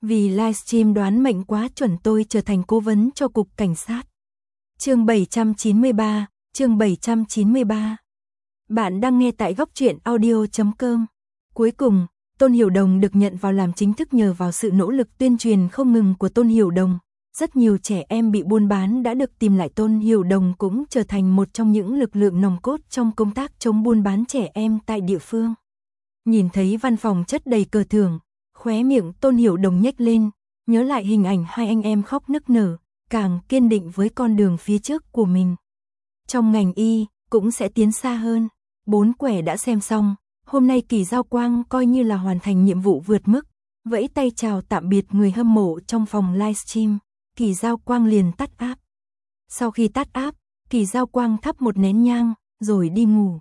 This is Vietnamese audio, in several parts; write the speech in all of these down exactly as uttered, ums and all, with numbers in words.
Vì livestream đoán mệnh quá chuẩn tôi trở thành cố vấn cho cục cảnh sát. Chương bảy trăm chín mươi ba, chương bảy trăm chín mươi ba. Bạn đang nghe tại góc truyện audio chấm com. Cuối cùng, Tôn Hiểu Đồng được nhận vào làm chính thức nhờ vào sự nỗ lực tuyên truyền không ngừng của Tôn Hiểu Đồng. Rất nhiều trẻ em bị buôn bán đã được tìm lại. Tôn Hiểu Đồng cũng trở thành một trong những lực lượng nòng cốt trong công tác chống buôn bán trẻ em tại địa phương. Nhìn thấy văn phòng chất đầy cờ thưởng, khóe miệng Tôn Hiểu Đồng nhếch lên, nhớ lại hình ảnh hai anh em khóc nức nở, càng kiên định với con đường phía trước của mình. Trong ngành y, cũng sẽ tiến xa hơn. Bốn quẻ đã xem xong, hôm nay Kỳ Giao Quang coi như là hoàn thành nhiệm vụ vượt mức, vẫy tay chào tạm biệt người hâm mộ trong phòng livestream, Kỳ Giao Quang liền tắt app. Sau khi tắt app, Kỳ Giao Quang thắp một nén nhang, rồi đi ngủ.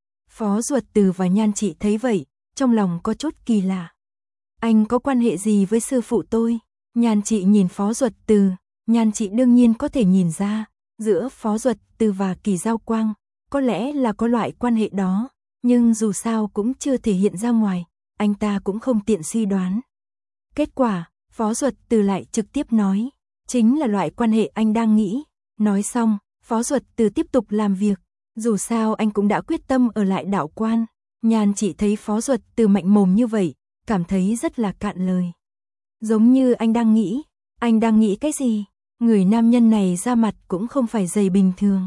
Phó Duật Từ và Nhan Chị thấy vậy, trong lòng có chút kỳ lạ. Anh có quan hệ gì với sư phụ tôi? Nhan Chị nhìn Phó Duật Từ, Nhan Chị đương nhiên có thể nhìn ra, giữa Phó Duật Từ và Kỳ Giao Quang, có lẽ là có loại quan hệ đó, nhưng dù sao cũng chưa thể hiện ra ngoài, anh ta cũng không tiện suy đoán. Kết quả, Phó Duật Từ lại trực tiếp nói, chính là loại quan hệ anh đang nghĩ. Nói xong, Phó Duật Từ tiếp tục làm việc, dù sao anh cũng đã quyết tâm ở lại đạo quan. Nhan Chị thấy Phó Duật Từ mạnh mồm như vậy, cảm thấy rất là cạn lời. Giống như anh đang nghĩ, anh đang nghĩ cái gì? Người nam nhân này ra mặt cũng không phải dày bình thường.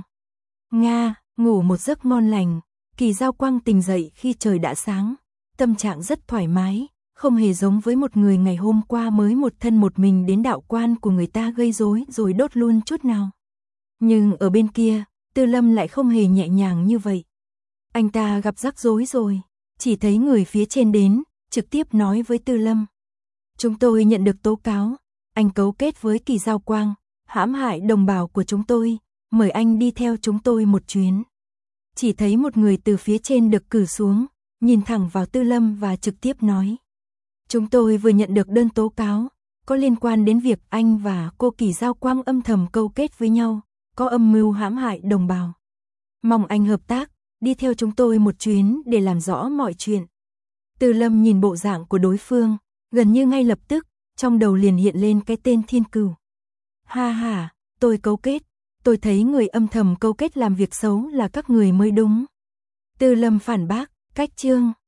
Nga, ngủ một giấc ngon lành, Kỳ Giao Quang tỉnh dậy khi trời đã sáng, tâm trạng rất thoải mái, không hề giống với một người ngày hôm qua mới một thân một mình đến đạo quan của người ta gây rối rồi đốt luôn chút nào. Nhưng ở bên kia, Tư Lâm lại không hề nhẹ nhàng như vậy. Anh ta gặp rắc rối rồi, chỉ thấy người phía trên đến, trực tiếp nói với Tư Lâm. Chúng tôi nhận được tố cáo, anh cấu kết với Kỳ Giao Quang, hãm hại đồng bào của chúng tôi, mời anh đi theo chúng tôi một chuyến. Chỉ thấy một người từ phía trên được cử xuống, nhìn thẳng vào Tư Lâm và trực tiếp nói. Chúng tôi vừa nhận được đơn tố cáo, có liên quan đến việc anh và cô Kỳ Giao Quang âm thầm câu kết với nhau, có âm mưu hãm hại đồng bào. Mong anh hợp tác, đi theo chúng tôi một chuyến để làm rõ mọi chuyện. Tư Lâm nhìn bộ dạng của đối phương, gần như ngay lập tức, trong đầu liền hiện lên cái tên Thiên Cửu. Ha ha, tôi cấu kết, tôi thấy người âm thầm câu kết làm việc xấu là các người mới đúng. Tư Lâm phản bác, cách chương.